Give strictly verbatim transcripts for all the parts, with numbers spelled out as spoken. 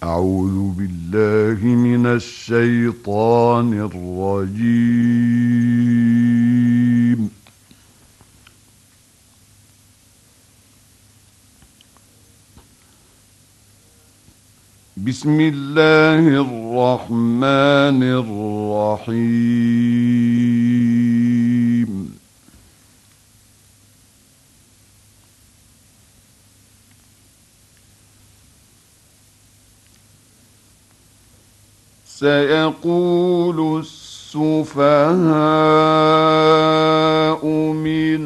أعوذ بالله من الشيطان الرجيم. بسم الله الرحمن الرحيم. سيقول السفهاء من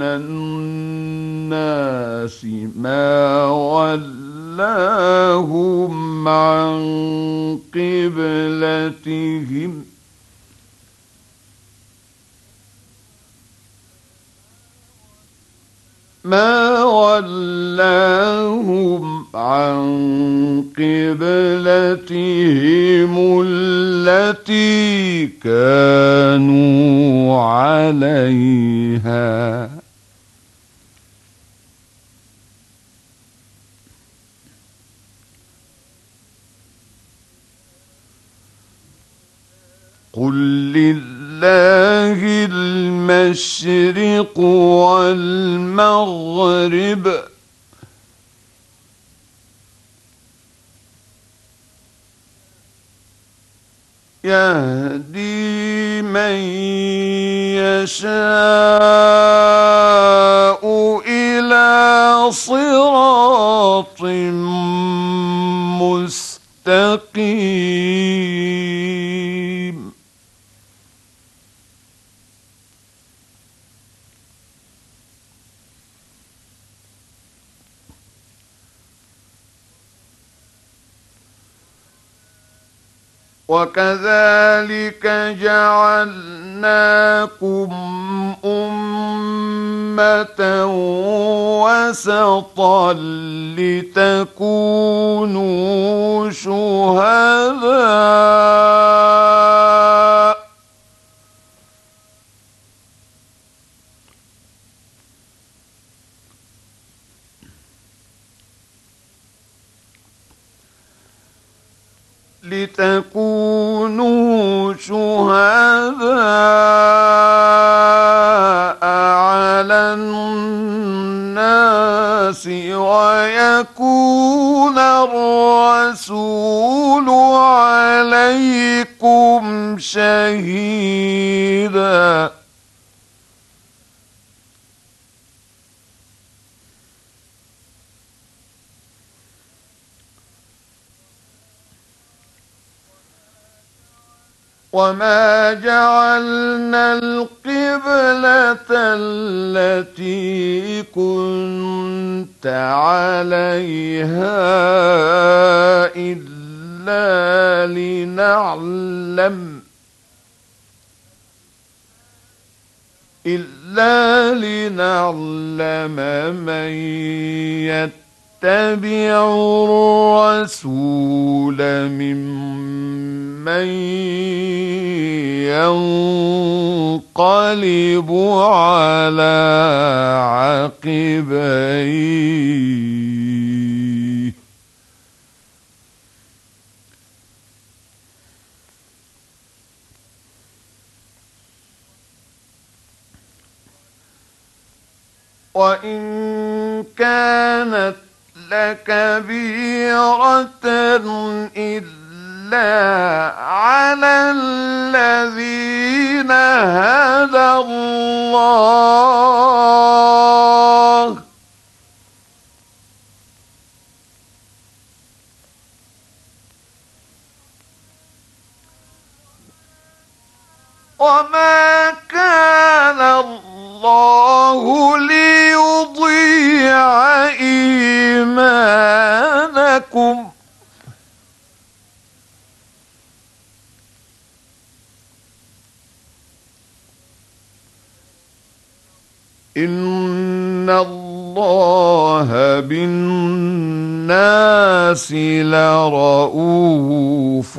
الناس ما ولاهم عن قبلتهم ما ولاهم عن قبلتهم التي كانوا عليها. قل لله المشرق والمغرب يهدي من يشاء إلى صراط مستقيم. وكذلك جعلناكم أمة وسطا لتكونوا شهداء لتكونوا شهداء على الناس ويكون الرسول عليكم شهيدا. وما جعلنا القبلة التي كنت عليها إلا لنعلم إلا لنعلم من يتبع الرسول ممن ينقلب على عقبيه وإن كانت لكبيرة إلا على الذين هدى الله وما كان الله ليضيع إيمانكم إن الله بالناس لرؤوف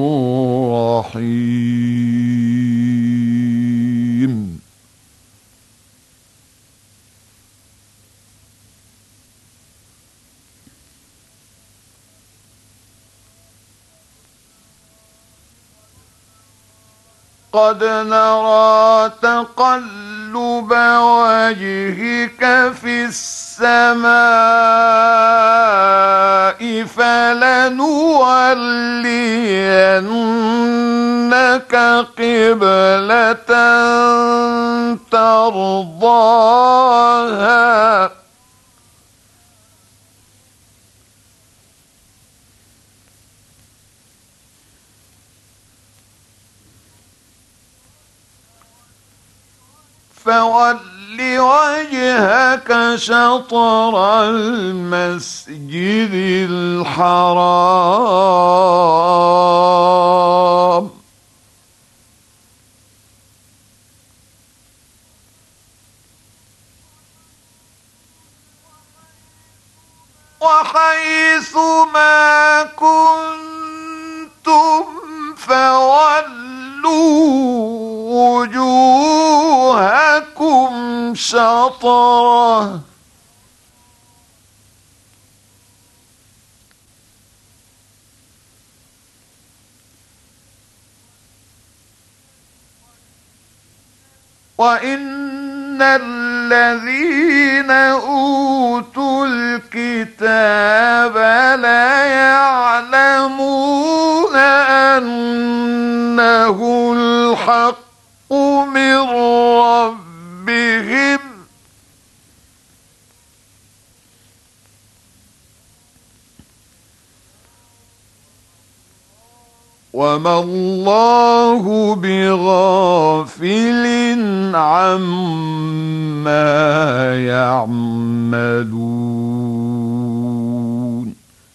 رحيم. قد نرى تقلب وجهك في السماء فلنولينك قبلة ترضاها فول وجهك شطر المسجد الحرام وحيث ما كنتم فولوا وجوهكم شطره وإن الذين أوتوا الكتاب ليعلمون أنه الحق من ربهم وما الله بغافل عما يعملون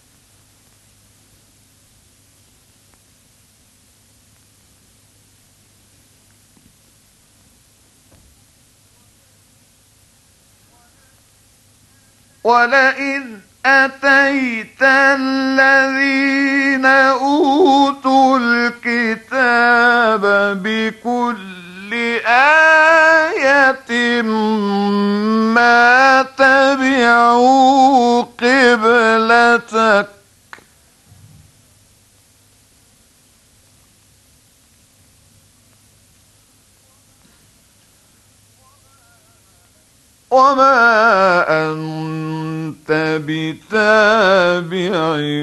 ولئن أتيت الذين أوتوا الكتاب بكل آية ما تبعوا قبلتك وما أنت بتابع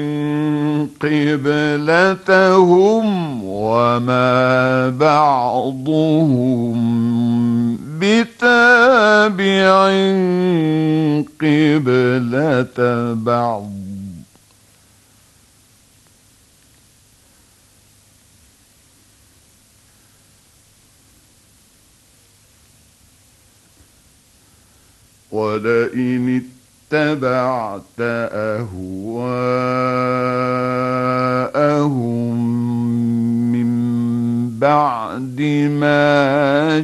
قبلتهم وما بعضهم بتابع قبلة بعض ولئن اتبعت أهواءهم من بعد ما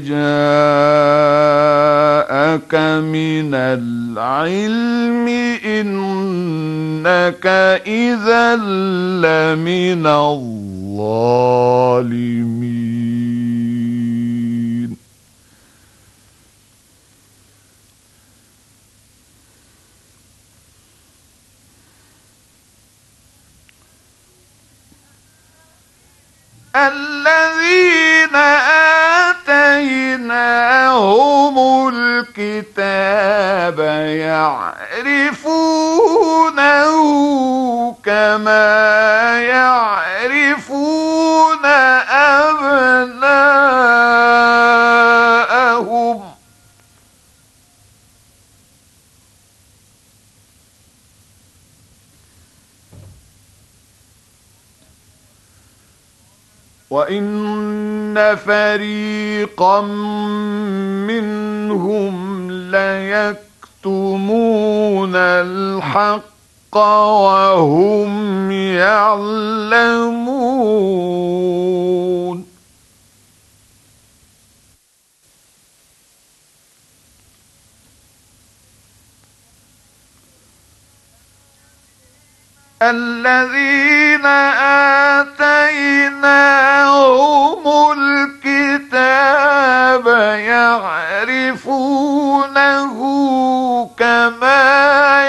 جاءك من العلم إنك إذا لمن الظالمين الذين آتيناهم الكتاب يعرفونه كما يعرفون أبناءهم وإن فريقا منهم ليكتمون الحق وهم يعلمون الذين آتيناهم الكتاب يعرفونه كما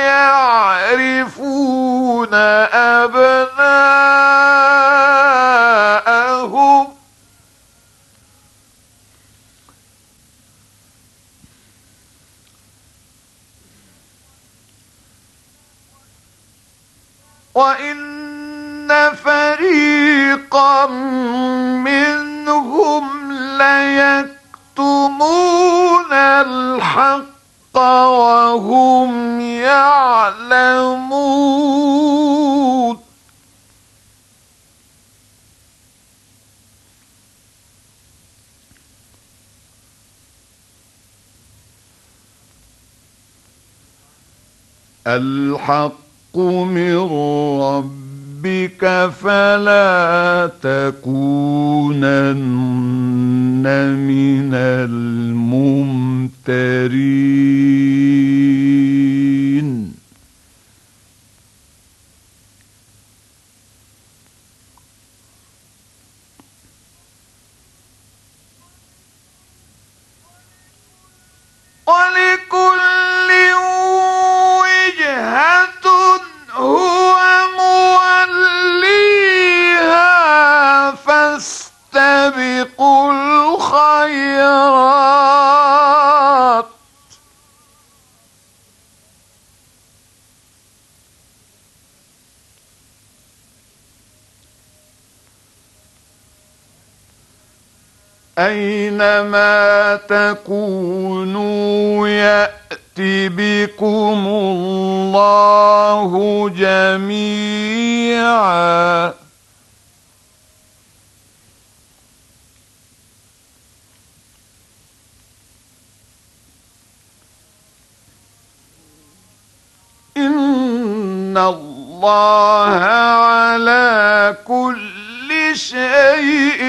يعرفون أبناءهم وإن فريقا منهم ليكتمون الحق وهم يعلمون. الحق من ربك فلا تكونن من الممترين. ولكل وجهة هو موليها فاستبقوا الخيرات. أينما تكونوا يأت بكم الله جميعا. إن الله على كل شيء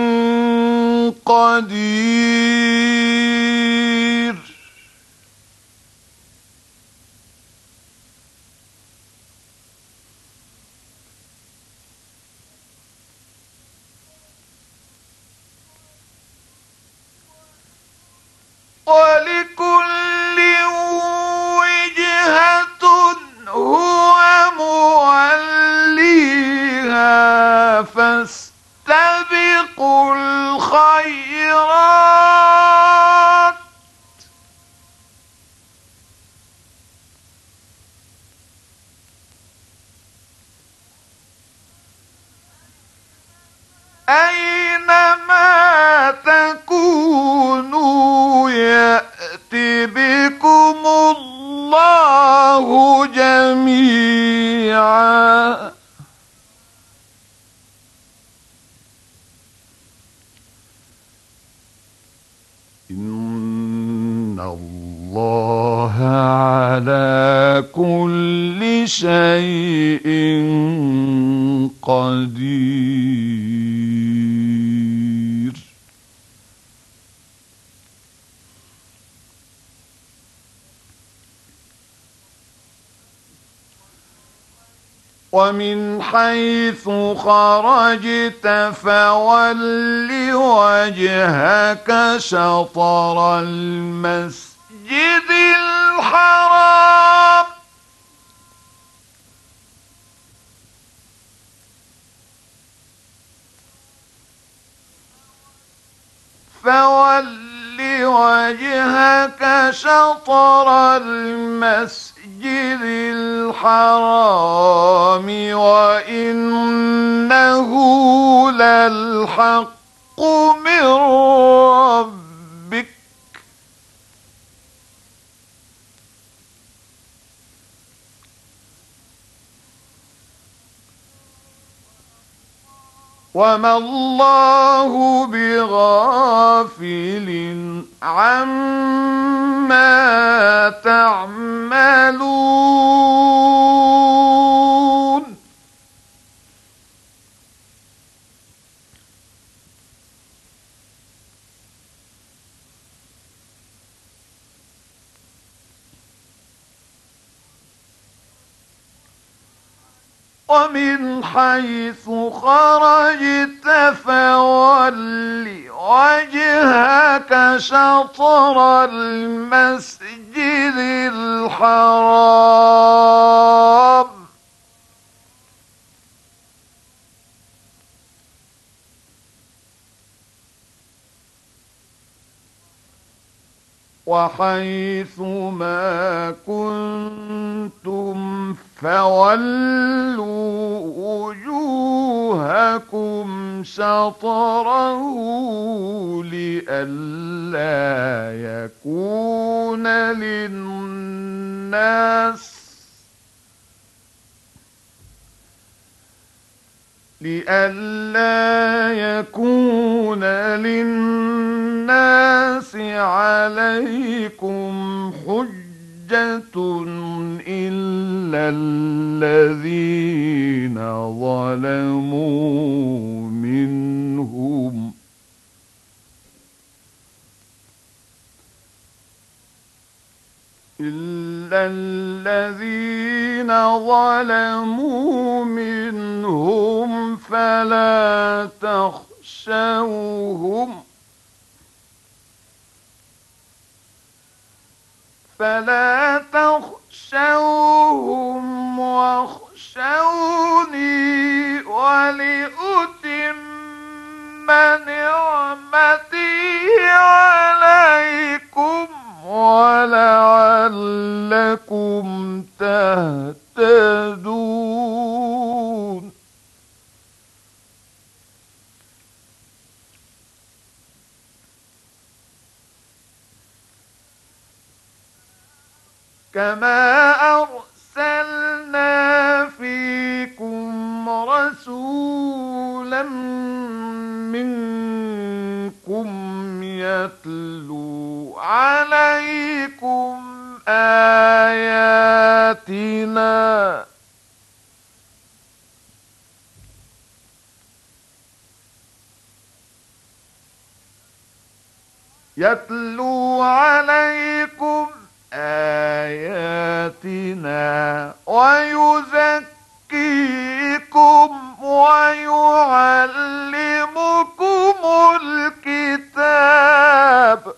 قدير. ولكل وجهة هو موليها فاستبقوا الخيرات. أينما تكونوا يأت بكم الله جميعا. إن الله على كل شيء قدير. ومن حيث خرجت فول وجهك شطر المسجد الحرام. فول وجهك شطر المسجد الحرام وإنه للحق من ربك. وما الله بغافل عما تعملون. ومن حيث خرجت فول وجهك شطر المسجد الحرام وحيث ما كنتم فولوا وجوهكم شطره لئلا يكون للناس لئلا يكون للناس عليكم حجة إلا الذين ظلموا منهم إلا الذين ظلموا منهم فلا تخشوهم فلا تخشوهم واخشوني ولأتم نعمتي عليكم ولعلكم تهتدون. كما أرسلنا فيكم رسولا منكم يتلو عليكم آياتنا يتلو عليكم آياتنا ويزكيكم ويعلمكم الكتاب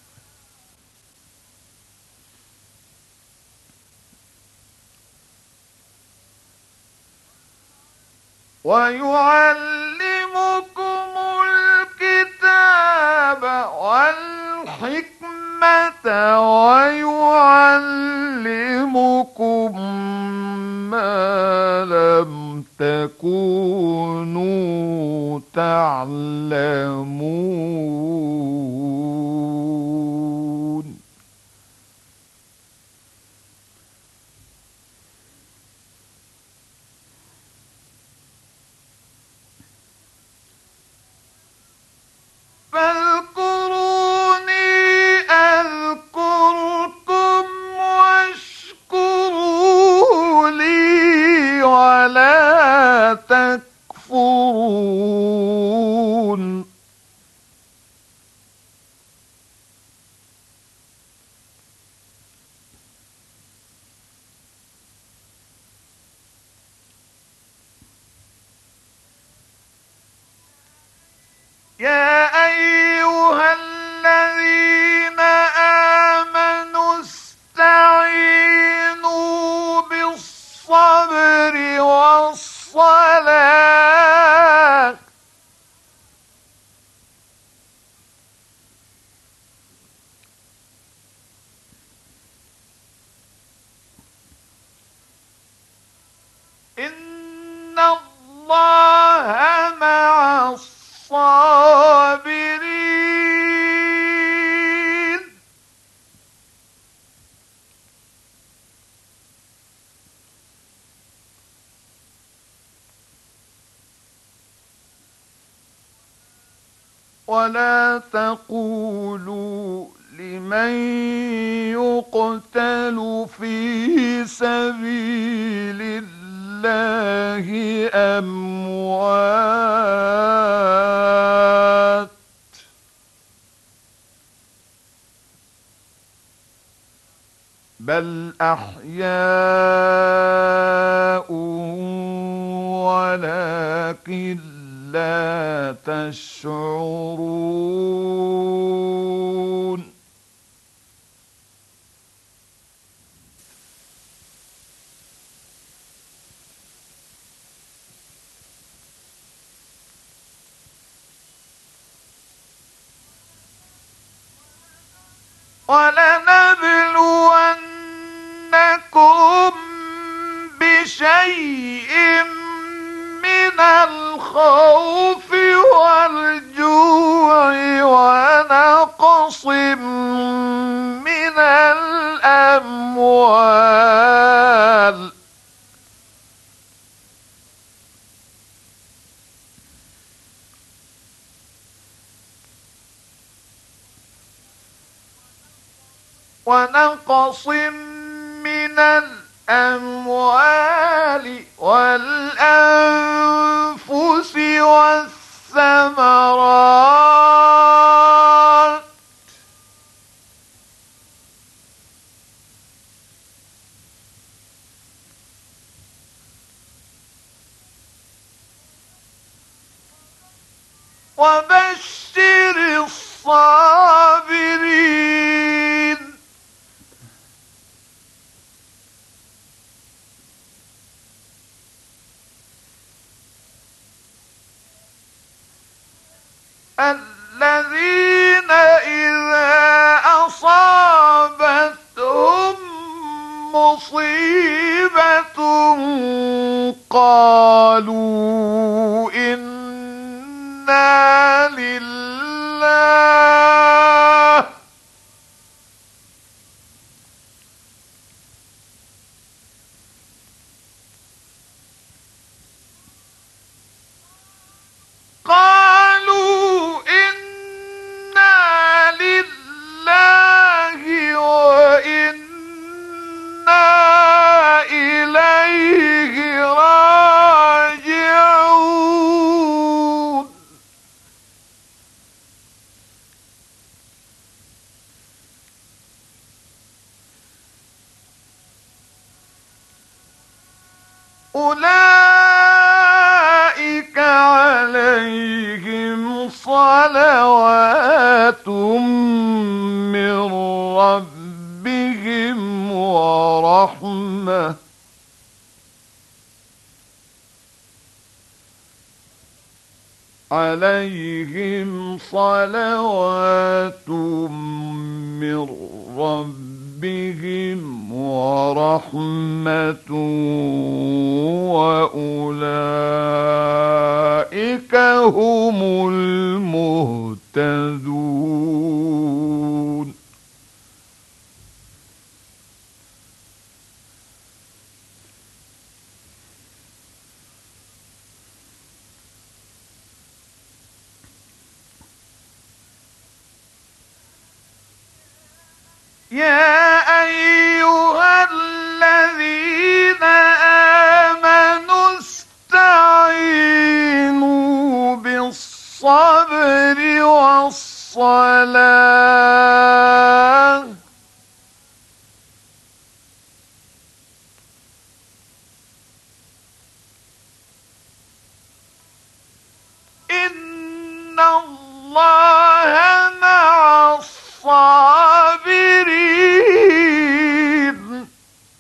ويعلمكم الكتاب والحكمة ويعلمكم ما لم تكونوا تعلمون. فاذكروني أذكركم واشكروا لي ولا تكفرون. يا أيها الذين آمنوا استعينوا بالصبر والصلاة إن الله مع الصابرين. ولا تقولوا لمن يقتل في سبيل الله أموات بل أحياء ولكن لا تشعرون. ولنبلونكم بشيء من الخوف والجوع ونقص من الأموال ونقص من الأموال والأنفس والثمرات وبشر الصابرين الذين إذا أصابتهم مصيبة قالوا إنا لله قالوا إنا لله وإنا إليه راجعون أولئك عليهم صلوات من ربهم ورحمة عليهم صلوات من ربهم ورحمة وأولئك هم المهتدون يا أيها الذين آمنوا استعينوا بالصبر والصلاة إن الله مع الصابرين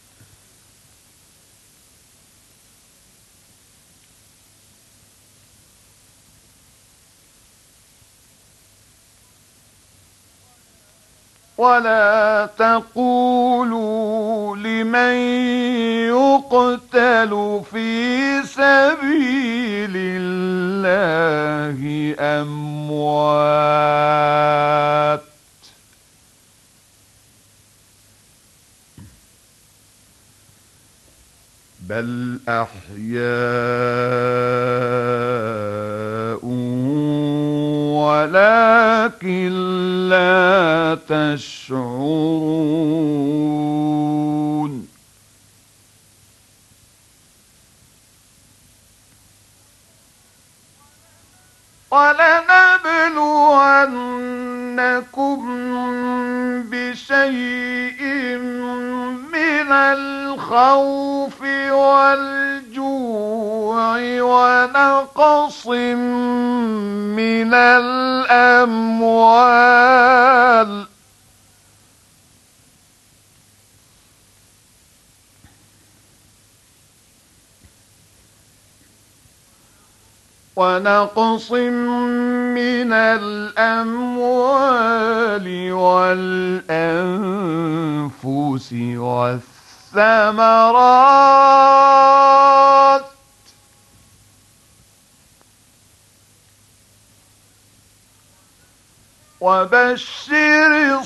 ولا تقولوا لمن يقتل في سبيل الله أموات بل أحياء ولكن لا تشعرون ولنبلونكم بشيء من الخوف والجوع ونقص من الأموال ونقص من الأموال والأنفس والثمرات وبشر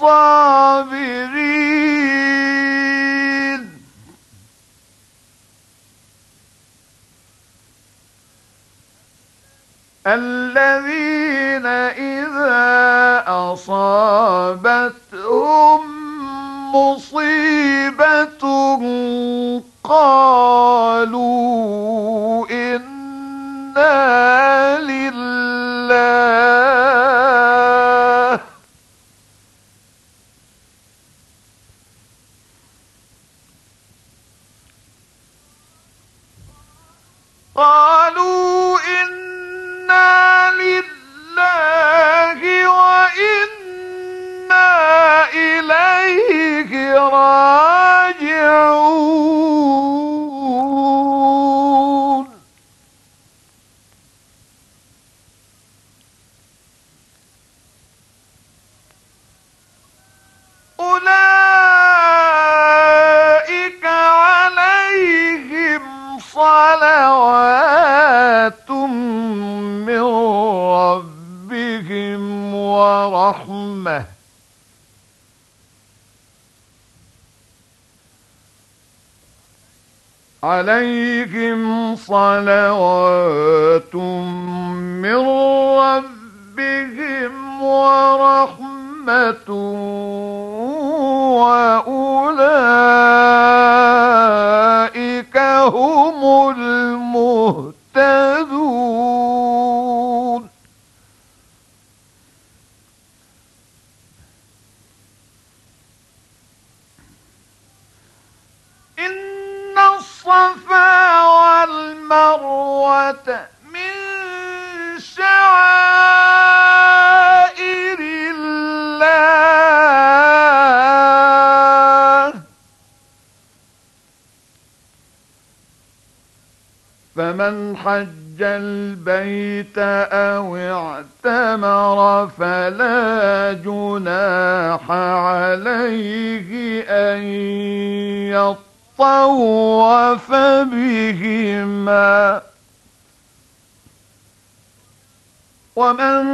الصابرين الذين إذا أصابتهم مصيبة قالوا إنا لله قالوا إنا لله وإنا إليه راجعون أولئك عليهم صلوات من ربهم ورحمة عليهم صلوات من ربهم ورحمة وأولئك هم المهتدون إن الصفا والمروة من شعائر الله فمن حج البيت أو اعتمر فلا جناح عليه أن يطوف بهما ومن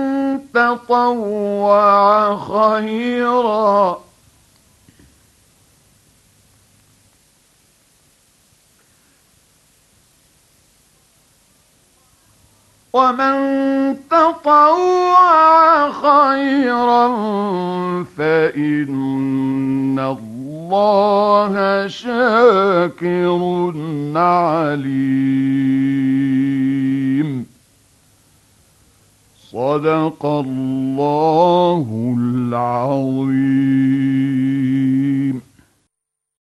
تطوع خيرا ومن تطوع خيرا فإن الله شاكر عليم صدق الله العظيم.